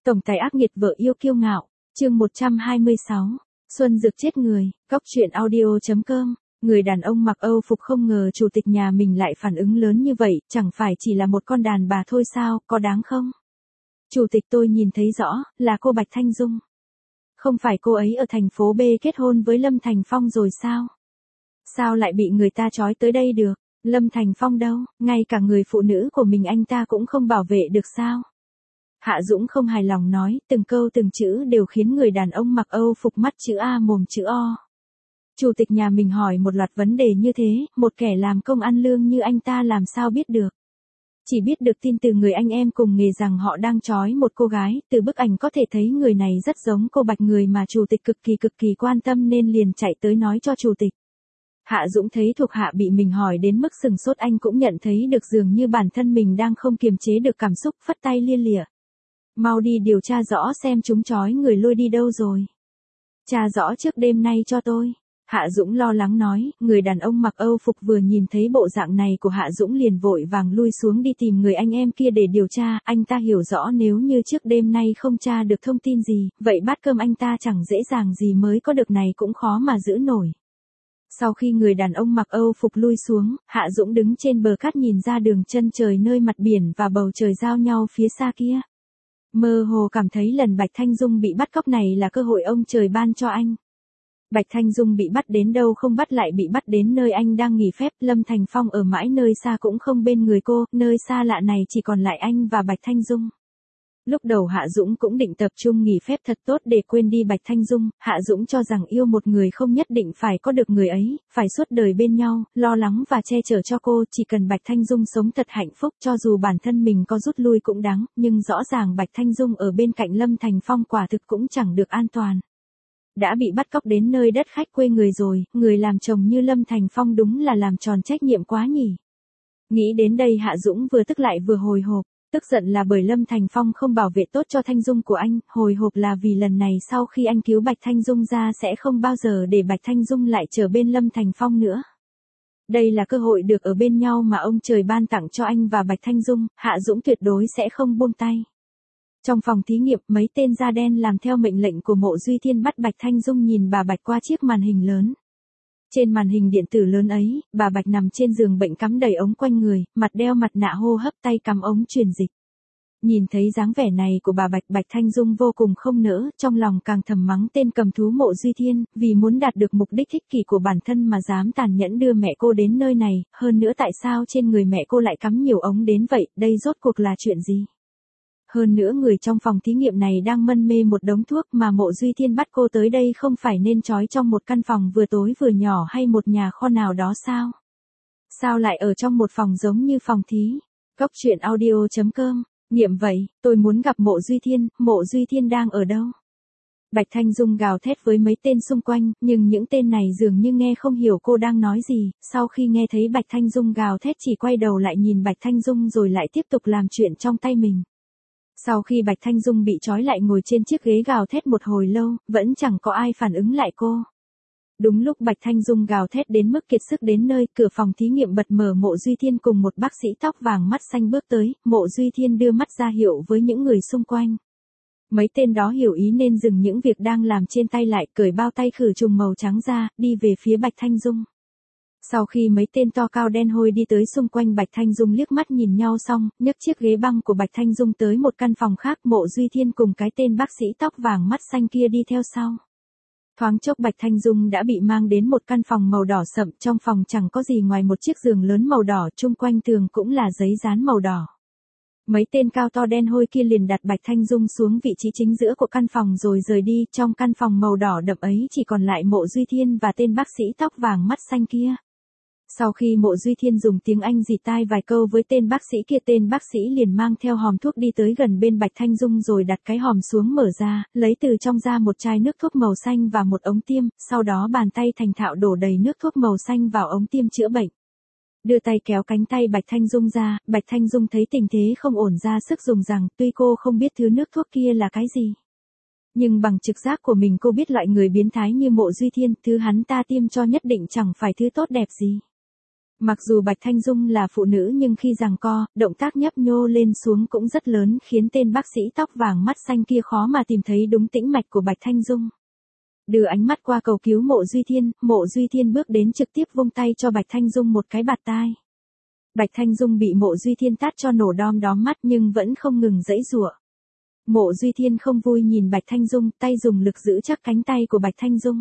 Tổng tài ác nghiệt vợ yêu kiêu ngạo, chương 126, Xuân Dược chết người, góc truyện audio.com. Người đàn ông mặc Âu phục không ngờ chủ tịch nhà mình lại phản ứng lớn như vậy, chẳng phải chỉ là một con đàn bà thôi sao, có đáng không? Chủ tịch, tôi nhìn thấy rõ, là cô Bạch Thanh Dung. Không phải cô ấy ở thành phố B kết hôn với Lâm Thành Phong rồi sao? Sao lại bị người ta trói tới đây được? Lâm Thành Phong đâu, ngay cả người phụ nữ của mình anh ta cũng không bảo vệ được sao? Hạ Dũng không hài lòng nói, từng câu từng chữ đều khiến người đàn ông mặc Âu phục mắt chữ A mồm chữ O. Chủ tịch nhà mình hỏi một loạt vấn đề như thế, một kẻ làm công ăn lương như anh ta làm sao biết được. Chỉ biết được tin từ người anh em cùng nghề rằng họ đang trói một cô gái, từ bức ảnh có thể thấy người này rất giống cô Bạch, người mà chủ tịch cực kỳ quan tâm nên liền chạy tới nói cho chủ tịch. Hạ Dũng thấy thuộc hạ bị mình hỏi đến mức sừng sốt, anh cũng nhận thấy được dường như bản thân mình đang không kiềm chế được cảm xúc, phất tay lia lịa. Mau đi điều tra rõ xem chúng trói người lôi đi đâu rồi. Tra rõ trước đêm nay cho tôi. Hạ Dũng lo lắng nói, người đàn ông mặc Âu phục vừa nhìn thấy bộ dạng này của Hạ Dũng liền vội vàng lui xuống đi tìm người anh em kia để điều tra, anh ta hiểu rõ nếu như trước đêm nay không tra được thông tin gì, vậy bát cơm anh ta chẳng dễ dàng gì mới có được này cũng khó mà giữ nổi. Sau khi người đàn ông mặc Âu phục lui xuống, Hạ Dũng đứng trên bờ cát nhìn ra đường chân trời nơi mặt biển và bầu trời giao nhau phía xa kia. Mơ hồ cảm thấy lần Bạch Thanh Dung bị bắt cóc này là cơ hội ông trời ban cho anh. Bạch Thanh Dung bị bắt đến đâu không bắt lại bị bắt đến nơi anh đang nghỉ phép, Lâm Thành Phong ở mãi nơi xa cũng không bên người cô, nơi xa lạ này chỉ còn lại anh và Bạch Thanh Dung. Lúc đầu Hạ Dũng cũng định tập trung nghỉ phép thật tốt để quên đi Bạch Thanh Dung, Hạ Dũng cho rằng yêu một người không nhất định phải có được người ấy, phải suốt đời bên nhau, lo lắng và che chở cho cô, chỉ cần Bạch Thanh Dung sống thật hạnh phúc, cho dù bản thân mình có rút lui cũng đáng, nhưng rõ ràng Bạch Thanh Dung ở bên cạnh Lâm Thành Phong quả thực cũng chẳng được an toàn. Đã bị bắt cóc đến nơi đất khách quê người rồi, người làm chồng như Lâm Thành Phong đúng là làm tròn trách nhiệm quá nhỉ. Nghĩ đến đây Hạ Dũng vừa tức lại vừa hồi hộp. Tức giận là bởi Lâm Thành Phong không bảo vệ tốt cho Thanh Dung của anh, hồi hộp là vì lần này sau khi anh cứu Bạch Thanh Dung ra sẽ không bao giờ để Bạch Thanh Dung lại trở bên Lâm Thành Phong nữa. Đây là cơ hội được ở bên nhau mà ông trời ban tặng cho anh và Bạch Thanh Dung, Hạ Dũng tuyệt đối sẽ không buông tay. Trong phòng thí nghiệm, mấy tên da đen làm theo mệnh lệnh của Mộ Duy Thiên bắt Bạch Thanh Dung nhìn bà Bạch qua chiếc màn hình lớn. Trên màn hình điện tử lớn ấy, bà Bạch nằm trên giường bệnh cắm đầy ống quanh người, mặt đeo mặt nạ hô hấp, tay cắm ống truyền dịch. Nhìn thấy dáng vẻ này của bà Bạch, Bạch Thanh Dung vô cùng không nỡ, trong lòng càng thầm mắng tên cầm thú Mộ Duy Thiên, vì muốn đạt được mục đích ích kỷ của bản thân mà dám tàn nhẫn đưa mẹ cô đến nơi này, hơn nữa tại sao trên người mẹ cô lại cắm nhiều ống đến vậy, đây rốt cuộc là chuyện gì? Hơn nữa người trong phòng thí nghiệm này đang mân mê một đống thuốc mà Mộ Duy Thiên bắt cô tới đây không phải nên trói trong một căn phòng vừa tối vừa nhỏ hay một nhà kho nào đó sao? Sao lại ở trong một phòng giống như phòng thí? Góc truyện audio.com, niệm vậy, tôi muốn gặp Mộ Duy Thiên đang ở đâu? Bạch Thanh Dung gào thét với mấy tên xung quanh, nhưng những tên này dường như nghe không hiểu cô đang nói gì, sau khi nghe thấy Bạch Thanh Dung gào thét chỉ quay đầu lại nhìn Bạch Thanh Dung rồi lại tiếp tục làm chuyện trong tay mình. Sau khi Bạch Thanh Dung bị trói lại ngồi trên chiếc ghế gào thét một hồi lâu, vẫn chẳng có ai phản ứng lại cô. Đúng lúc Bạch Thanh Dung gào thét đến mức kiệt sức đến nơi, cửa phòng thí nghiệm bật mở, Mộ Duy Thiên cùng một bác sĩ tóc vàng mắt xanh bước tới, Mộ Duy Thiên đưa mắt ra hiệu với những người xung quanh. Mấy tên đó hiểu ý nên dừng những việc đang làm trên tay lại, cởi bao tay khử trùng màu trắng ra, đi về phía Bạch Thanh Dung. Sau khi mấy tên to cao đen hôi đi tới xung quanh Bạch Thanh Dung liếc mắt nhìn nhau xong, nhấc chiếc ghế băng của Bạch Thanh Dung tới một căn phòng khác, Mộ Duy Thiên cùng cái tên bác sĩ tóc vàng mắt xanh kia đi theo sau. Thoáng chốc Bạch Thanh Dung đã bị mang đến một căn phòng màu đỏ sậm, trong phòng chẳng có gì ngoài một chiếc giường lớn màu đỏ, chung quanh tường cũng là giấy dán màu đỏ. Mấy tên cao to đen hôi kia liền đặt Bạch Thanh Dung xuống vị trí chính giữa của căn phòng rồi rời đi, trong căn phòng màu đỏ đậm ấy chỉ còn lại Mộ Duy Thiên và tên bác sĩ tóc vàng mắt xanh kia. Sau khi Mộ Duy Thiên dùng tiếng Anh dì tai vài câu với tên bác sĩ kia, tên bác sĩ liền mang theo hòm thuốc đi tới gần bên Bạch Thanh Dung rồi đặt cái hòm xuống mở ra, lấy từ trong ra một chai nước thuốc màu xanh và một ống tiêm, sau đó bàn tay thành thạo đổ đầy nước thuốc màu xanh vào ống tiêm chữa bệnh. Đưa tay kéo cánh tay Bạch Thanh Dung ra, Bạch Thanh Dung thấy tình thế không ổn ra sức dùng rằng, tuy cô không biết thứ nước thuốc kia là cái gì. Nhưng bằng trực giác của mình cô biết loại người biến thái như Mộ Duy Thiên, thứ hắn ta tiêm cho nhất định chẳng phải thứ tốt đẹp gì. Mặc dù Bạch Thanh Dung là phụ nữ nhưng khi giằng co, động tác nhấp nhô lên xuống cũng rất lớn khiến tên bác sĩ tóc vàng mắt xanh kia khó mà tìm thấy đúng tĩnh mạch của Bạch Thanh Dung. Đưa ánh mắt qua cầu cứu Mộ Duy Thiên bước đến trực tiếp vung tay cho Bạch Thanh Dung một cái bạt tai. Bạch Thanh Dung bị Mộ Duy Thiên tát cho nổ đom đóm mắt nhưng vẫn không ngừng giãy giụa. Mộ Duy Thiên không vui nhìn Bạch Thanh Dung, tay dùng lực giữ chắc cánh tay của Bạch Thanh Dung.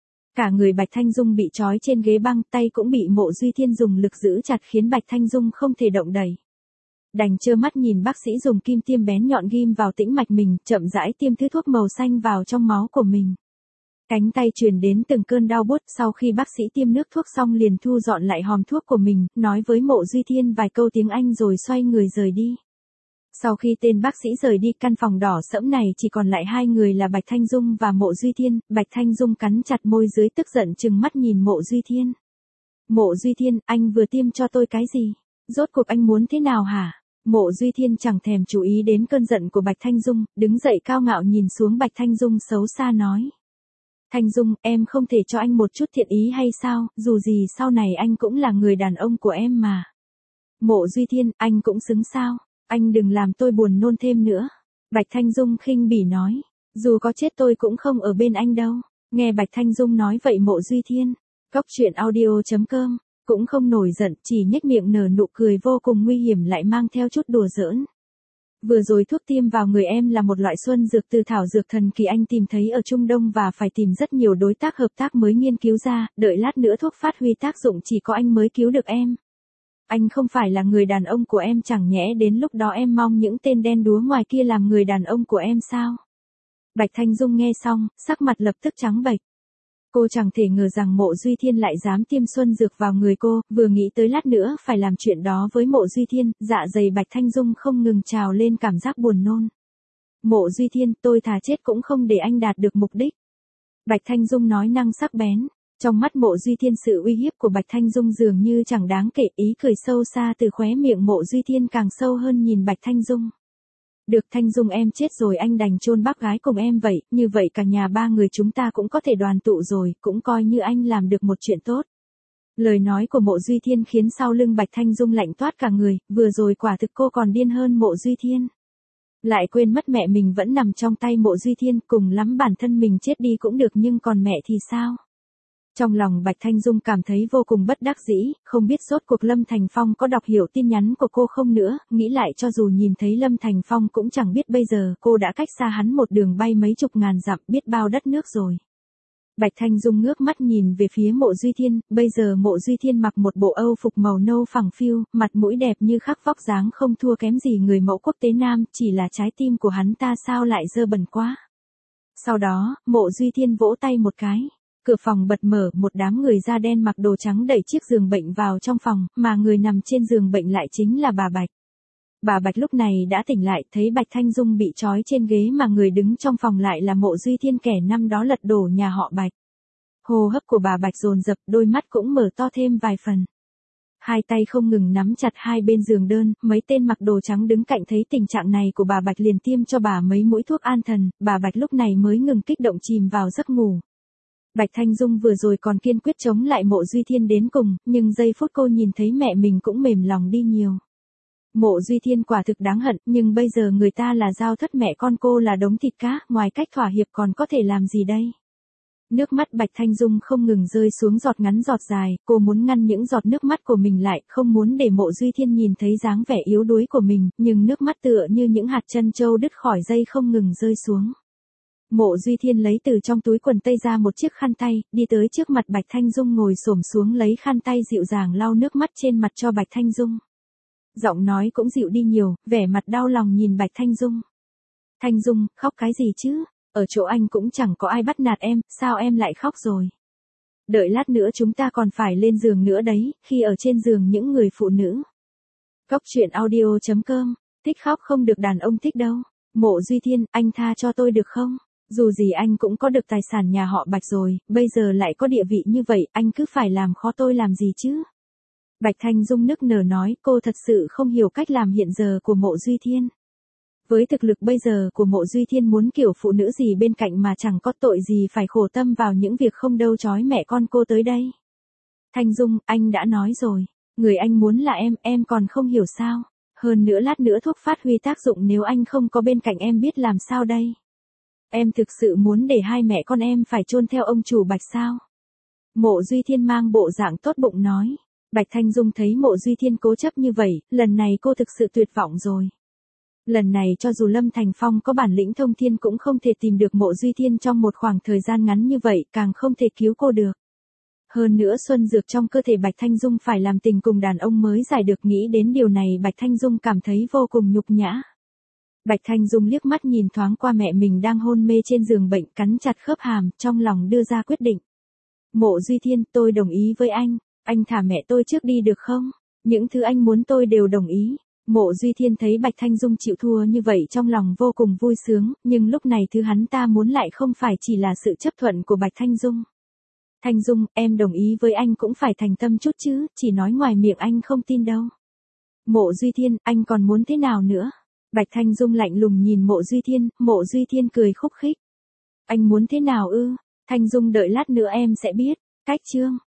Cả người Bạch Thanh Dung bị trói trên ghế băng, tay cũng bị Mộ Duy Thiên dùng lực giữ chặt khiến Bạch Thanh Dung không thể động đậy. Đành trơ mắt nhìn bác sĩ dùng kim tiêm bén nhọn ghim vào tĩnh mạch mình, chậm rãi tiêm thứ thuốc màu xanh vào trong máu của mình. Cánh tay truyền đến từng cơn đau buốt, sau khi bác sĩ tiêm nước thuốc xong liền thu dọn lại hòm thuốc của mình, nói với Mộ Duy Thiên vài câu tiếng Anh rồi xoay người rời đi. Sau khi tên bác sĩ rời đi, căn phòng đỏ sẫm này chỉ còn lại hai người là Bạch Thanh Dung và Mộ Duy Thiên. Bạch Thanh Dung cắn chặt môi dưới tức giận trừng mắt nhìn Mộ Duy Thiên. Mộ Duy Thiên, anh vừa tiêm cho tôi cái gì? Rốt cuộc anh muốn thế nào hả? Mộ Duy Thiên chẳng thèm chú ý đến cơn giận của Bạch Thanh Dung, đứng dậy cao ngạo nhìn xuống Bạch Thanh Dung xấu xa nói. Thanh Dung, em không thể cho anh một chút thiện ý hay sao, dù gì sau này anh cũng là người đàn ông của em mà. Mộ Duy Thiên, anh cũng xứng sao? Anh đừng làm tôi buồn nôn thêm nữa. Bạch Thanh Dung khinh bỉ nói. Dù có chết tôi cũng không ở bên anh đâu. Nghe Bạch Thanh Dung nói vậy Mộ Duy Thiên, Cóc Truyện Audio.com, cũng không nổi giận, chỉ nhếch miệng nở nụ cười vô cùng nguy hiểm lại mang theo chút đùa giỡn. Vừa rồi thuốc tiêm vào người em là một loại xuân dược từ thảo dược thần kỳ anh tìm thấy ở Trung Đông và phải tìm rất nhiều đối tác hợp tác mới nghiên cứu ra, đợi lát nữa thuốc phát huy tác dụng chỉ có anh mới cứu được em. Anh không phải là người đàn ông của em, chẳng nhẽ đến lúc đó em mong những tên đen đúa ngoài kia làm người đàn ông của em sao? Bạch Thanh Dung nghe xong, sắc mặt lập tức trắng bệch. Cô chẳng thể ngờ rằng Mộ Duy Thiên lại dám tiêm xuân dược vào người cô, vừa nghĩ tới lát nữa phải làm chuyện đó với Mộ Duy Thiên, dạ dày Bạch Thanh Dung không ngừng trào lên cảm giác buồn nôn. Mộ Duy Thiên, tôi thà chết cũng không để anh đạt được mục đích. Bạch Thanh Dung nói năng sắc bén. Trong mắt Mộ Duy Thiên sự uy hiếp của Bạch Thanh Dung dường như chẳng đáng kể, ý cười sâu xa từ khóe miệng Mộ Duy Thiên càng sâu hơn nhìn Bạch Thanh Dung. Được Thanh Dung, em chết rồi anh đành chôn bác gái cùng em vậy, như vậy cả nhà ba người chúng ta cũng có thể đoàn tụ rồi, cũng coi như anh làm được một chuyện tốt. Lời nói của Mộ Duy Thiên khiến sau lưng Bạch Thanh Dung lạnh toát cả người, vừa rồi quả thực cô còn điên hơn Mộ Duy Thiên. Lại quên mất mẹ mình vẫn nằm trong tay Mộ Duy Thiên, cùng lắm bản thân mình chết đi cũng được nhưng còn mẹ thì sao? Trong lòng Bạch Thanh Dung cảm thấy vô cùng bất đắc dĩ, không biết rốt cuộc Lâm Thành Phong có đọc hiểu tin nhắn của cô không nữa, nghĩ lại cho dù nhìn thấy Lâm Thành Phong cũng chẳng biết bây giờ cô đã cách xa hắn một đường bay mấy chục ngàn dặm, biết bao đất nước rồi. Bạch Thanh Dung ngước mắt nhìn về phía Mộ Duy Thiên, bây giờ Mộ Duy Thiên mặc một bộ âu phục màu nâu phẳng phiu, mặt mũi đẹp như khắc, vóc dáng không thua kém gì người mẫu quốc tế nam, chỉ là trái tim của hắn ta sao lại dơ bẩn quá. Sau đó, Mộ Duy Thiên vỗ tay một cái. Cửa phòng bật mở, một đám người da đen mặc đồ trắng đẩy chiếc giường bệnh vào trong phòng, mà người nằm trên giường bệnh lại chính là bà Bạch. Bà Bạch lúc này đã tỉnh lại, thấy Bạch Thanh Dung bị trói trên ghế mà người đứng trong phòng lại là Mộ Duy Thiên, kẻ năm đó lật đổ nhà họ Bạch. Hô hấp của bà Bạch dồn dập, đôi mắt cũng mở to thêm vài phần. Hai tay không ngừng nắm chặt hai bên giường đơn, mấy tên mặc đồ trắng đứng cạnh thấy tình trạng này của bà Bạch liền tiêm cho bà mấy mũi thuốc an thần, bà Bạch lúc này mới ngừng kích động chìm vào giấc ngủ. Bạch Thanh Dung vừa rồi còn kiên quyết chống lại Mộ Duy Thiên đến cùng, nhưng giây phút cô nhìn thấy mẹ mình cũng mềm lòng đi nhiều. Mộ Duy Thiên quả thực đáng hận, nhưng bây giờ người ta là giao thất, mẹ con cô là đống thịt cá, ngoài cách thỏa hiệp còn có thể làm gì đây? Nước mắt Bạch Thanh Dung không ngừng rơi xuống giọt ngắn giọt dài, cô muốn ngăn những giọt nước mắt của mình lại, không muốn để Mộ Duy Thiên nhìn thấy dáng vẻ yếu đuối của mình, nhưng nước mắt tựa như những hạt trân châu đứt khỏi dây không ngừng rơi xuống. Mộ Duy Thiên lấy từ trong túi quần tây ra một chiếc khăn tay, đi tới trước mặt Bạch Thanh Dung ngồi xổm xuống lấy khăn tay dịu dàng lau nước mắt trên mặt cho Bạch Thanh Dung. Giọng nói cũng dịu đi nhiều, vẻ mặt đau lòng nhìn Bạch Thanh Dung. Thanh Dung, khóc cái gì chứ? Ở chỗ anh cũng chẳng có ai bắt nạt em, sao em lại khóc rồi? Đợi lát nữa chúng ta còn phải lên giường nữa đấy, khi ở trên giường những người phụ nữ. Cóc Truyện Audio.com, thích khóc không được đàn ông thích đâu. Mộ Duy Thiên, anh tha cho tôi được không? Dù gì anh cũng có được tài sản nhà họ Bạch rồi, bây giờ lại có địa vị như vậy, anh cứ phải làm khó tôi làm gì chứ? Bạch Thanh Dung nức nở nói, cô thật sự không hiểu cách làm hiện giờ của Mộ Duy Thiên. Với thực lực bây giờ của Mộ Duy Thiên muốn kiểu phụ nữ gì bên cạnh mà chẳng có tội gì phải khổ tâm vào những việc không đâu, trói mẹ con cô tới đây. Thanh Dung, anh đã nói rồi, Người anh muốn là em còn không hiểu sao. Hơn nữa lát nữa thuốc phát huy tác dụng nếu anh không có bên cạnh em biết làm sao đây. Em thực sự muốn để hai mẹ con em phải chôn theo ông chủ Bạch sao? Mộ Duy Thiên mang bộ dạng tốt bụng nói. Bạch Thanh Dung thấy Mộ Duy Thiên cố chấp như vậy, lần này cô thực sự tuyệt vọng rồi. Lần này cho dù Lâm Thành Phong có bản lĩnh thông thiên cũng không thể tìm được Mộ Duy Thiên trong một khoảng thời gian ngắn như vậy, càng không thể cứu cô được. Hơn nữa xuân dược trong cơ thể Bạch Thanh Dung phải làm tình cùng đàn ông mới giải được, nghĩ đến điều này Bạch Thanh Dung cảm thấy vô cùng nhục nhã. Bạch Thanh Dung liếc mắt nhìn thoáng qua mẹ mình đang hôn mê trên giường bệnh, cắn chặt khớp hàm, trong lòng đưa ra quyết định. Mộ Duy Thiên, tôi đồng ý với anh thả mẹ tôi trước đi được không? Những thứ anh muốn tôi đều đồng ý. Mộ Duy Thiên thấy Bạch Thanh Dung chịu thua như vậy trong lòng vô cùng vui sướng, nhưng lúc này thứ hắn ta muốn lại không phải chỉ là sự chấp thuận của Bạch Thanh Dung. Thanh Dung, em đồng ý với anh cũng phải thành tâm chút chứ, chỉ nói ngoài miệng anh không tin đâu. Mộ Duy Thiên, anh còn muốn thế nào nữa? Bạch Thanh Dung lạnh lùng nhìn Mộ Duy Thiên cười khúc khích. Anh muốn thế nào ư? Thanh Dung đợi lát nữa em sẽ biết. Cách chương